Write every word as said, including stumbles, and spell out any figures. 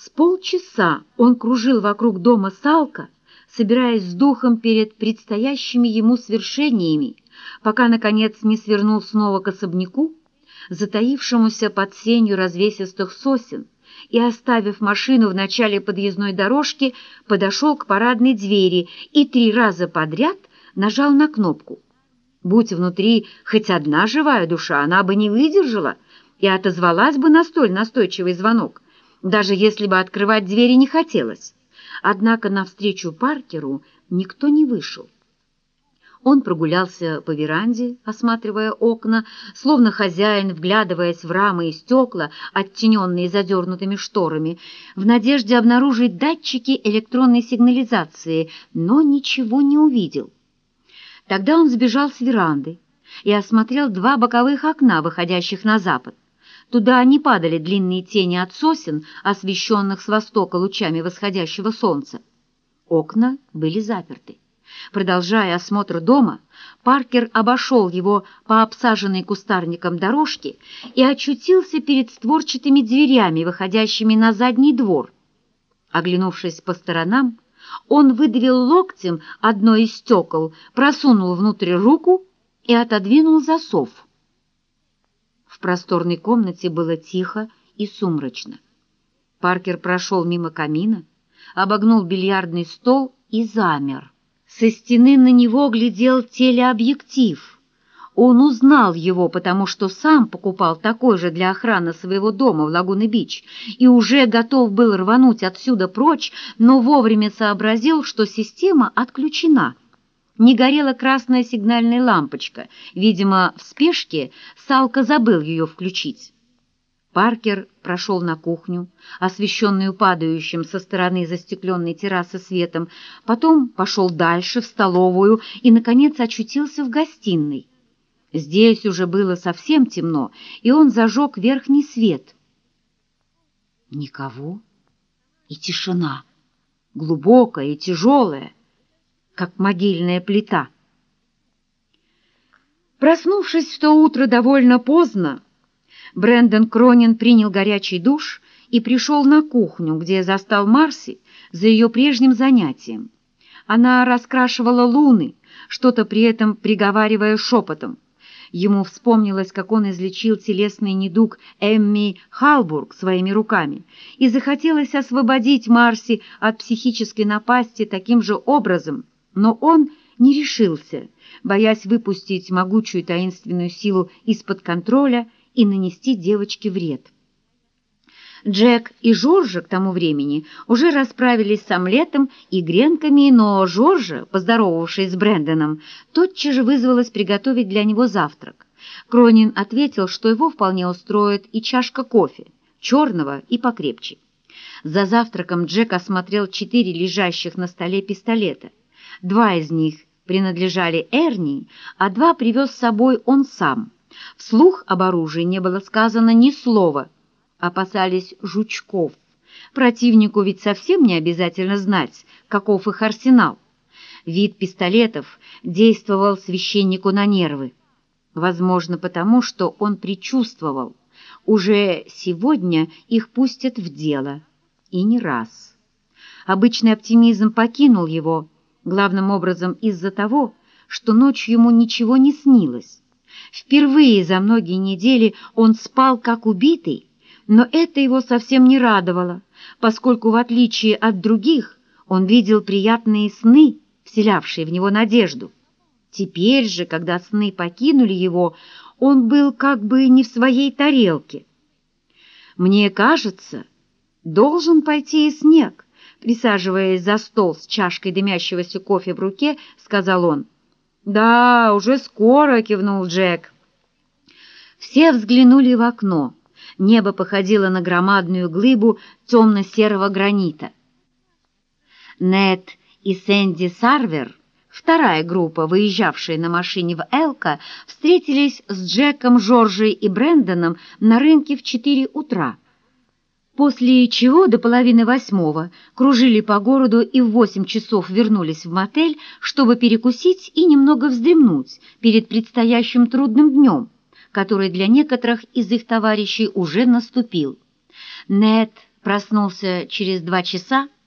С полчаса он кружил вокруг дома Салка, собираясь с духом перед предстоящими ему свершениями, пока, наконец, не свернул снова к особняку, затаившемуся под сенью развесистых сосен, и, оставив машину в начале подъездной дорожки, подошел к парадной двери и три раза подряд нажал на кнопку. Будь внутри хоть одна живая душа, она бы не выдержала и отозвалась бы на столь настойчивый звонок, даже если бы открывать двери не хотелось. Однако навстречу Паркеру никто не вышел. Он прогулялся по веранде, осматривая окна, словно хозяин, вглядываясь в рамы и стекла, оттененные задернутыми шторами, в надежде обнаружить датчики электронной сигнализации, но ничего не увидел. Тогда он сбежал с веранды и осмотрел два боковых окна, выходящих на запад. Туда не падали длинные тени от сосен, освещенных с востока лучами восходящего солнца. Окна были заперты. Продолжая осмотр дома, Паркер обошел его по обсаженной кустарником дорожке и очутился перед створчатыми дверями, выходящими на задний двор. Оглянувшись по сторонам, он выдавил локтем одно из стекол, просунул внутрь руку и отодвинул засов. В просторной комнате было тихо и сумрачно. Паркер прошел мимо камина, обогнул бильярдный стол и замер. Со стены на него глядел телеобъектив. Он узнал его, потому что сам покупал такой же для охраны своего дома в Лагуна-Бич и уже готов был рвануть отсюда прочь, но вовремя сообразил, что система отключена. Не горела красная сигнальная лампочка. Видимо, в спешке Салка забыл ее включить. Паркер прошел на кухню, освещенную падающим со стороны застекленной террасы светом, потом пошел дальше, в столовую, и, наконец, очутился в гостиной. Здесь уже было совсем темно, и он зажег верхний свет. Никого и тишина, глубокая и тяжелая, как могильная плита. Проснувшись в то утро довольно поздно, Брэндон Кронин принял горячий душ и пришел на кухню, где застал Марси за ее прежним занятием. Она раскрашивала луны, что-то при этом приговаривая шепотом. Ему вспомнилось, как он излечил телесный недуг Эмми Халбург своими руками, и захотелось освободить Марси от психической напасти таким же образом, но он не решился, боясь выпустить могучую таинственную силу из-под контроля и нанести девочке вред. Джек и Жоржа к тому времени уже расправились с омлетом и гренками, но Жоржа, поздоровавшись с Брэндоном, тотчас же вызвалась приготовить для него завтрак. Кронин ответил, что его вполне устроит и чашка кофе, черного и покрепче. За завтраком Джек осмотрел четыре лежащих на столе пистолета. Два из них принадлежали Эрни, а два привез с собой он сам. Вслух об оружии не было сказано ни слова. Опасались жучков. Противнику ведь совсем не обязательно знать, каков их арсенал. Вид пистолетов действовал священнику на нервы. Возможно, потому что он предчувствовал, уже сегодня их пустят в дело. И не раз. Обычный оптимизм покинул его, главным образом из-за того, что ночью ему ничего не снилось. Впервые за многие недели он спал как убитый, но это его совсем не радовало, поскольку, в отличие от других, он видел приятные сны, вселявшие в него надежду. Теперь же, когда сны покинули его, он был как бы не в своей тарелке. «Мне кажется, должен пойти и снег», присаживаясь за стол с чашкой дымящегося кофе в руке, сказал он. «Да, уже скоро», — кивнул Джек. Все взглянули в окно. Небо походило на громадную глыбу темно-серого гранита. Нед и Сэнди Сарвер, вторая группа, выезжавшая на машине в Элко, встретились с Джеком, Жоржей и Брэндоном на рынке в четыре утра. После чего до половины восьмого кружили по городу и в восемь часов вернулись в мотель, чтобы перекусить и немного вздремнуть перед предстоящим трудным днем, который для некоторых из их товарищей уже наступил. Нед проснулся через два часа